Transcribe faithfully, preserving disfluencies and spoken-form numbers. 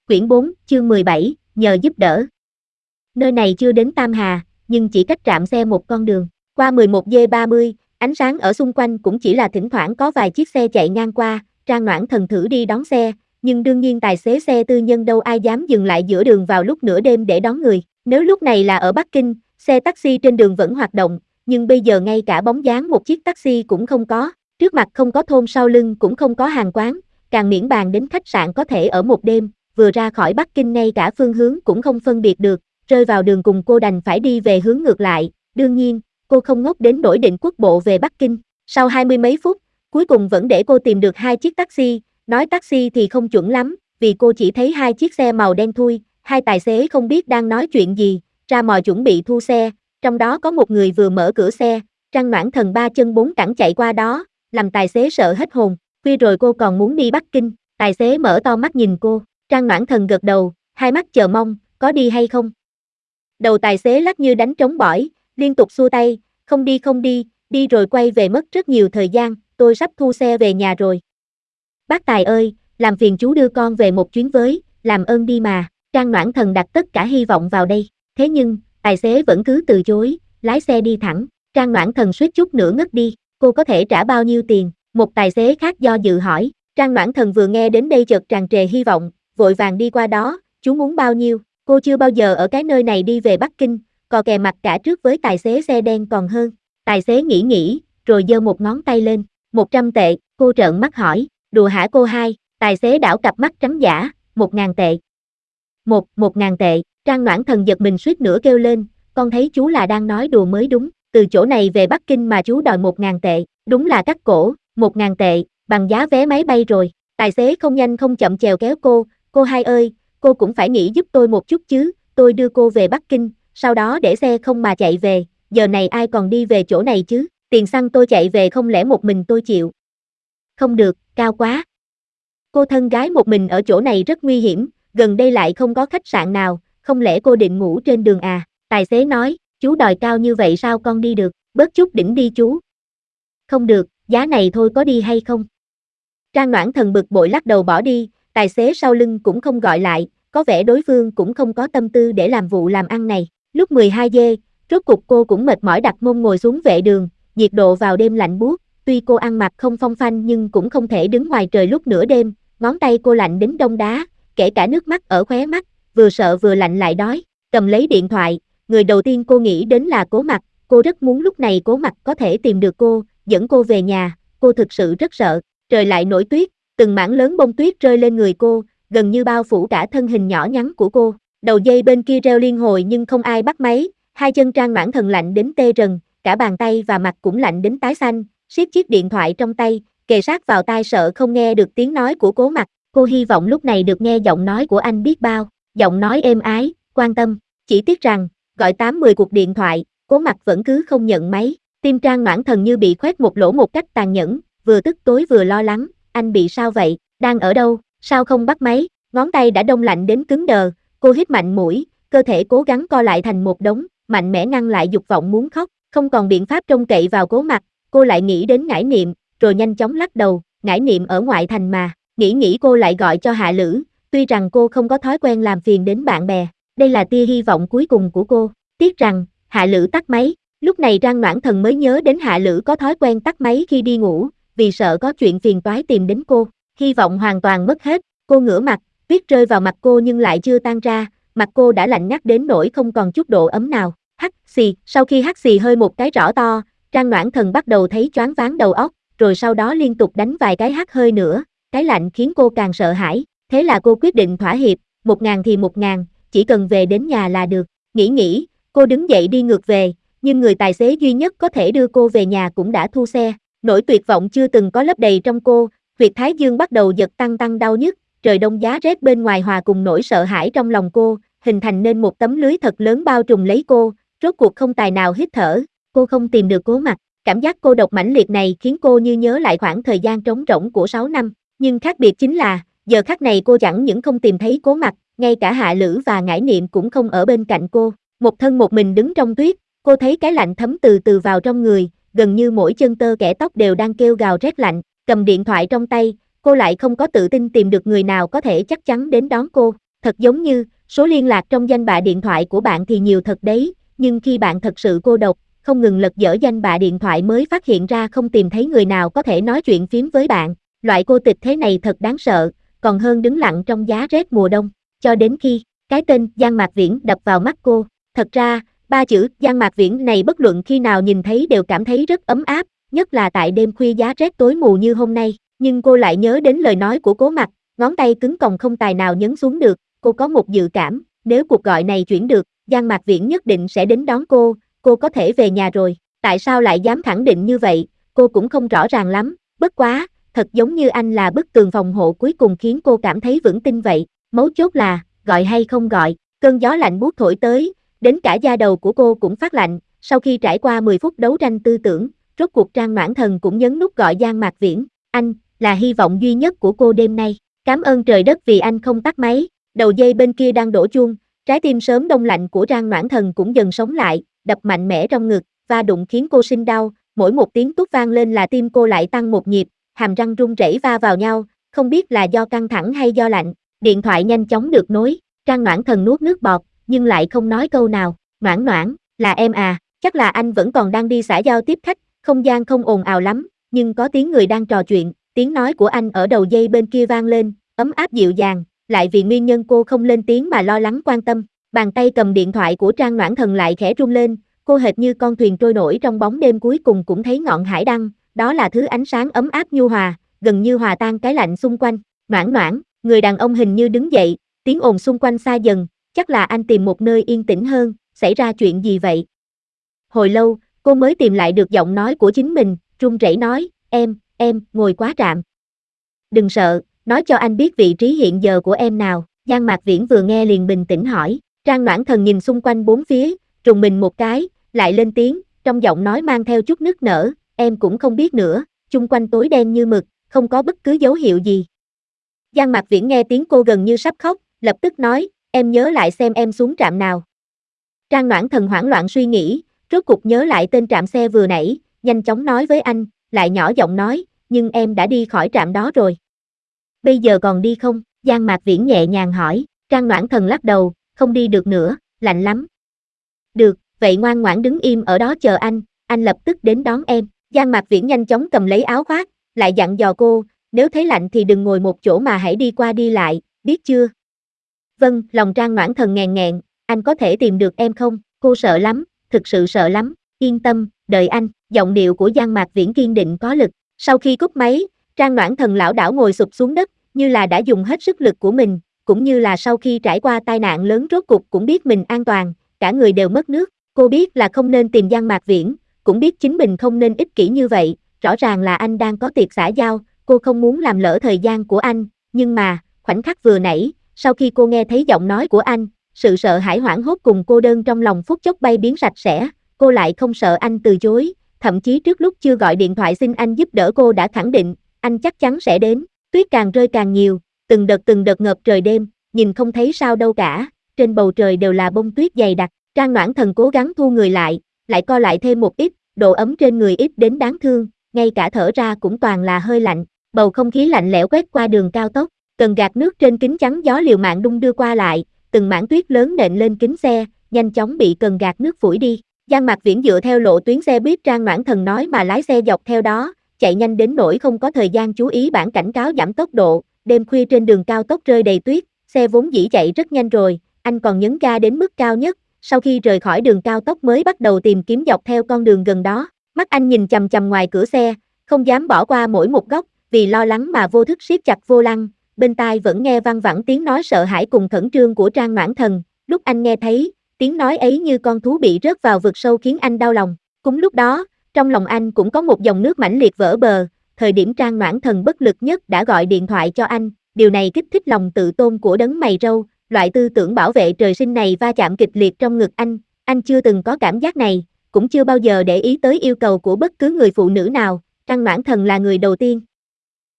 Quyển bốn, chương mười bảy, nhờ giúp đỡ. Nơi này chưa đến Tam Hà, nhưng chỉ cách trạm xe một con đường. Qua mười một giờ ba mươi, ánh sáng ở xung quanh cũng chỉ là thỉnh thoảng có vài chiếc xe chạy ngang qua, Trang Noãn Thần thử đi đón xe, nhưng đương nhiên tài xế xe tư nhân đâu ai dám dừng lại giữa đường vào lúc nửa đêm để đón người. Nếu lúc này là ở Bắc Kinh, xe taxi trên đường vẫn hoạt động, nhưng bây giờ ngay cả bóng dáng một chiếc taxi cũng không có, trước mặt không có thôn, sau lưng cũng không có hàng quán, càng miễn bàn đến khách sạn có thể ở một đêm. Vừa ra khỏi Bắc Kinh ngay cả phương hướng cũng không phân biệt được, rơi vào đường cùng cô đành phải đi về hướng ngược lại. Đương nhiên, cô không ngốc đến nỗi định quốc bộ về Bắc Kinh. Sau hai mươi mấy phút, cuối cùng vẫn để cô tìm được hai chiếc taxi, nói taxi thì không chuẩn lắm, vì cô chỉ thấy hai chiếc xe màu đen thui, hai tài xế không biết đang nói chuyện gì, ra mò chuẩn bị thu xe, trong đó có một người vừa mở cửa xe, Trang Noãn Thần ba chân bốn cẳng chạy qua đó, làm tài xế sợ hết hồn, khuya rồi cô còn muốn đi Bắc Kinh, tài xế mở to mắt nhìn cô. Trang Noãn Thần gật đầu, hai mắt chờ mong, có đi hay không? Đầu tài xế lắc như đánh trống bỏi, liên tục xua tay, không đi không đi, đi rồi quay về mất rất nhiều thời gian, tôi sắp thu xe về nhà rồi. Bác Tài ơi, làm phiền chú đưa con về một chuyến với, làm ơn đi mà. Trang Noãn Thần đặt tất cả hy vọng vào đây, thế nhưng, tài xế vẫn cứ từ chối, lái xe đi thẳng. Trang Noãn Thần suýt chút nữa ngất đi, cô có thể trả bao nhiêu tiền? Một tài xế khác do dự hỏi. Trang Noãn Thần vừa nghe đến đây chợt tràn trề hy vọng, vội vàng đi qua đó, chú muốn bao nhiêu? Cô chưa bao giờ ở cái nơi này đi về Bắc Kinh, cò kè mặt cả trước với tài xế xe đen còn hơn. Tài xế nghĩ nghĩ, rồi giơ một ngón tay lên, một trăm tệ, cô trợn mắt hỏi, đùa hả cô hai? Tài xế đảo cặp mắt trắng dã, một ngàn tệ. Một, một ngàn tệ, Trang Noãn Thần giật mình suýt nữa kêu lên, con thấy chú là đang nói đùa mới đúng, từ chỗ này về Bắc Kinh mà chú đòi một ngàn tệ, đúng là cắt cổ, một ngàn tệ, bằng giá vé máy bay rồi. Tài xế không nhanh không chậm chèo kéo cô, cô hai ơi, cô cũng phải nghĩ giúp tôi một chút chứ, tôi đưa cô về Bắc Kinh, sau đó để xe không mà chạy về, giờ này ai còn đi về chỗ này chứ, tiền xăng tôi chạy về không lẽ một mình tôi chịu? Không được, cao quá. Cô thân gái một mình ở chỗ này rất nguy hiểm, gần đây lại không có khách sạn nào, không lẽ cô định ngủ trên đường à? Tài xế nói, chú đòi cao như vậy sao con đi được, bớt chút đỉnh đi chú. Không được, giá này thôi có đi hay không? Trang Noãn Thần bực bội lắc đầu bỏ đi, tài xế sau lưng cũng không gọi lại, có vẻ đối phương cũng không có tâm tư để làm vụ làm ăn này. Lúc mười hai giờ, rốt cục cô cũng mệt mỏi đặt mông ngồi xuống vệ đường, nhiệt độ vào đêm lạnh buốt, tuy cô ăn mặc không phong phanh nhưng cũng không thể đứng ngoài trời lúc nửa đêm, ngón tay cô lạnh đến đông đá, kể cả nước mắt ở khóe mắt, vừa sợ vừa lạnh lại đói, cầm lấy điện thoại, người đầu tiên cô nghĩ đến là Cố Mặc, cô rất muốn lúc này Cố Mặc có thể tìm được cô, dẫn cô về nhà, cô thực sự rất sợ. Trời lại nổi tuyết, từng mảng lớn bông tuyết rơi lên người cô, gần như bao phủ cả thân hình nhỏ nhắn của cô. Đầu dây bên kia reo liên hồi nhưng không ai bắt máy, hai chân Trang Noãn Thần lạnh đến tê rần, cả bàn tay và mặt cũng lạnh đến tái xanh, siết chiếc điện thoại trong tay, kề sát vào tai sợ không nghe được tiếng nói của Cố Mặc. Cô hy vọng lúc này được nghe giọng nói của anh biết bao, giọng nói êm ái, quan tâm. Chỉ tiếc rằng, gọi tám mười cuộc điện thoại, Cố Mặc vẫn cứ không nhận máy. Tim Trang Noãn Thần như bị khoét một lỗ một cách tàn nhẫn, vừa tức tối vừa lo lắng, anh bị sao vậy, đang ở đâu, sao không bắt máy, ngón tay đã đông lạnh đến cứng đờ, cô hít mạnh mũi, cơ thể cố gắng co lại thành một đống, mạnh mẽ ngăn lại dục vọng muốn khóc, không còn biện pháp trông cậy vào Cố Mặc, cô lại nghĩ đến Ngải Niệm, rồi nhanh chóng lắc đầu, Ngải Niệm ở ngoại thành mà, nghĩ nghĩ cô lại gọi cho Hạ Lữ, tuy rằng cô không có thói quen làm phiền đến bạn bè, đây là tia hy vọng cuối cùng của cô, tiếc rằng, Hạ Lữ tắt máy, lúc này Trang Noãn Thần mới nhớ đến Hạ Lữ có thói quen tắt máy khi đi ngủ, vì sợ có chuyện phiền toái tìm đến cô, hy vọng hoàn toàn mất hết, cô ngửa mặt, tuyết rơi vào mặt cô nhưng lại chưa tan ra, mặt cô đã lạnh ngắt đến nỗi không còn chút độ ấm nào, hắt xì, sau khi hắt xì hơi một cái rõ to, Trang Noãn Thần bắt đầu thấy choáng váng đầu óc, rồi sau đó liên tục đánh vài cái hắt hơi nữa, cái lạnh khiến cô càng sợ hãi, thế là cô quyết định thỏa hiệp, một ngàn thì một ngàn, chỉ cần về đến nhà là được, nghĩ nghĩ, cô đứng dậy đi ngược về, nhưng người tài xế duy nhất có thể đưa cô về nhà cũng đã thu xe. Nỗi tuyệt vọng chưa từng có lấp đầy trong cô, huyệt thái dương bắt đầu giật tăng tăng đau nhức, trời đông giá rét bên ngoài hòa cùng nỗi sợ hãi trong lòng cô, hình thành nên một tấm lưới thật lớn bao trùm lấy cô, rốt cuộc không tài nào hít thở, cô không tìm được Cố Mặc, cảm giác cô độc mãnh liệt này khiến cô như nhớ lại khoảng thời gian trống rỗng của sáu năm, nhưng khác biệt chính là, giờ khắc này cô chẳng những không tìm thấy Cố Mặc, ngay cả Hạ Lữ và Ngải Niệm cũng không ở bên cạnh cô, một thân một mình đứng trong tuyết, cô thấy cái lạnh thấm từ từ vào trong người, gần như mỗi chân tơ kẽ tóc đều đang kêu gào rét lạnh, cầm điện thoại trong tay, cô lại không có tự tin tìm được người nào có thể chắc chắn đến đón cô, Thật giống như, số liên lạc trong danh bạ điện thoại của bạn thì nhiều thật đấy, nhưng khi bạn thật sự cô độc, không ngừng lật dở danh bạ điện thoại mới phát hiện ra không tìm thấy người nào có thể nói chuyện phím với bạn. Loại cô tịch thế này thật đáng sợ, còn hơn đứng lặng trong giá rét mùa đông. Cho đến khi, cái tên Giang Mạc Viễn đập vào mắt cô. Thật ra, ba chữ Giang Mạc Viễn này bất luận khi nào nhìn thấy đều cảm thấy rất ấm áp, nhất là tại đêm khuya giá rét tối mù như hôm nay. Nhưng cô lại nhớ đến lời nói của Cố Mặc, ngón tay cứng còng không tài nào nhấn xuống được. Cô có một dự cảm, nếu cuộc gọi này chuyển được, Giang Mạc Viễn nhất định sẽ đến đón cô, cô có thể về nhà rồi. Tại sao lại dám khẳng định như vậy, cô cũng không rõ ràng lắm, bất quá, thật giống như anh là bức tường phòng hộ cuối cùng khiến cô cảm thấy vững tin vậy. Mấu chốt là, gọi hay không gọi, cơn gió lạnh buốt thổi tới, đến cả da đầu của cô cũng phát lạnh. Sau khi trải qua mười phút đấu tranh tư tưởng, rốt cuộc Trang Noãn Thần cũng nhấn nút gọi Giang Mạc Viễn. Anh, là hy vọng duy nhất của cô đêm nay. Cảm ơn trời đất vì anh không tắt máy. Đầu dây bên kia đang đổ chuông, trái tim sớm đông lạnh của Trang Noãn Thần cũng dần sống lại, đập mạnh mẽ trong ngực, va đụng khiến cô sinh đau, mỗi một tiếng tút vang lên là tim cô lại tăng một nhịp, hàm răng run rẩy va vào nhau, không biết là do căng thẳng hay do lạnh. Điện thoại nhanh chóng được nối, Trang Noãn Thần nuốt nước bọt, nhưng lại không nói câu nào. Noãn Noãn, là em à, chắc là anh vẫn còn đang đi xã giao tiếp khách, không gian không ồn ào lắm, nhưng có tiếng người đang trò chuyện, tiếng nói của anh ở đầu dây bên kia vang lên, ấm áp dịu dàng, lại vì nguyên nhân cô không lên tiếng mà lo lắng quan tâm. Bàn tay cầm điện thoại của Trang Noãn Thần lại khẽ rung lên, cô hệt như con thuyền trôi nổi trong bóng đêm cuối cùng cũng thấy ngọn hải đăng, đó là thứ ánh sáng ấm áp nhu hòa, gần như hòa tan cái lạnh xung quanh. Noãn Noãn, người đàn ông hình như đứng dậy, tiếng ồn xung quanh xa dần, chắc là anh tìm một nơi yên tĩnh hơn, xảy ra chuyện gì vậy? Hồi lâu, cô mới tìm lại được giọng nói của chính mình, run rẩy nói, em, em, ngồi quá trạm. Đừng sợ, nói cho anh biết vị trí hiện giờ của em nào. Giang Mạc Viễn vừa nghe liền bình tĩnh hỏi. Trang Noãn Thần nhìn xung quanh bốn phía, trùng mình một cái, lại lên tiếng, trong giọng nói mang theo chút nức nở, em cũng không biết nữa, chung quanh tối đen như mực, không có bất cứ dấu hiệu gì. Giang Mạc Viễn nghe tiếng cô gần như sắp khóc, lập tức nói, em nhớ lại xem em xuống trạm nào. Trang Noãn Thần hoảng loạn suy nghĩ, rốt cục nhớ lại tên trạm xe vừa nãy, nhanh chóng nói với anh, lại nhỏ giọng nói, nhưng em đã đi khỏi trạm đó rồi. Bây giờ còn đi không? Giang Mạc Viễn nhẹ nhàng hỏi. Trang Noãn Thần lắc đầu, không đi được nữa, lạnh lắm. Được, vậy ngoan ngoãn đứng im ở đó chờ anh, anh lập tức đến đón em. Giang Mạc Viễn nhanh chóng cầm lấy áo khoác, lại dặn dò cô, nếu thấy lạnh thì đừng ngồi một chỗ mà hãy đi qua đi lại, biết chưa? Vâng, lòng Trang Noãn Thần nghèn nghẹn, anh có thể tìm được em không? Cô sợ lắm, thực sự sợ lắm, yên tâm, đợi anh. Giọng điệu của Giang Mạc Viễn kiên định có lực. Sau khi cúp máy, Trang Noãn Thần lảo đảo ngồi sụp xuống đất, như là đã dùng hết sức lực của mình, cũng như là sau khi trải qua tai nạn lớn rốt cục cũng biết mình an toàn, cả người đều mất nước. Cô biết là không nên tìm Giang Mạc Viễn, cũng biết chính mình không nên ích kỷ như vậy, rõ ràng là anh đang có tiệc xã giao, cô không muốn làm lỡ thời gian của anh, nhưng mà, khoảnh khắc vừa nãy, sau khi cô nghe thấy giọng nói của anh, sự sợ hãi hoảng hốt cùng cô đơn trong lòng phút chốc bay biến sạch sẽ, cô lại không sợ anh từ chối, thậm chí trước lúc chưa gọi điện thoại xin anh giúp đỡ cô đã khẳng định, anh chắc chắn sẽ đến. Tuyết càng rơi càng nhiều, từng đợt từng đợt ngập trời đêm, nhìn không thấy sao đâu cả, trên bầu trời đều là bông tuyết dày đặc. Trang Noãn Thần cố gắng thu người lại, lại co lại thêm một ít, độ ấm trên người ít đến đáng thương, ngay cả thở ra cũng toàn là hơi lạnh, bầu không khí lạnh lẽo quét qua đường cao tốc, cần gạt nước trên kính chắn gió liều mạng đung đưa qua lại, từng mảng tuyết lớn nện lên kính xe, nhanh chóng bị cần gạt nước phủi đi. Giang Mạc Viễn dựa theo lộ tuyến xe buýt Trang Noãn Thần nói mà lái xe dọc theo đó, chạy nhanh đến nỗi không có thời gian chú ý bảng cảnh cáo giảm tốc độ, đêm khuya trên đường cao tốc rơi đầy tuyết, xe vốn dĩ chạy rất nhanh rồi, anh còn nhấn ga đến mức cao nhất, sau khi rời khỏi đường cao tốc mới bắt đầu tìm kiếm dọc theo con đường gần đó, mắt anh nhìn chằm chằm ngoài cửa xe, không dám bỏ qua mỗi một góc, vì lo lắng mà vô thức siết chặt vô lăng, bên tai vẫn nghe văng vẳng tiếng nói sợ hãi cùng khẩn trương của Trang Noãn Thần, lúc anh nghe thấy, tiếng nói ấy như con thú bị rớt vào vực sâu khiến anh đau lòng, cũng lúc đó, trong lòng anh cũng có một dòng nước mãnh liệt vỡ bờ, thời điểm Trang Noãn Thần bất lực nhất đã gọi điện thoại cho anh, điều này kích thích lòng tự tôn của đấng mày râu, loại tư tưởng bảo vệ trời sinh này va chạm kịch liệt trong ngực anh, anh chưa từng có cảm giác này, cũng chưa bao giờ để ý tới yêu cầu của bất cứ người phụ nữ nào, Trang Noãn Thần là người đầu tiên.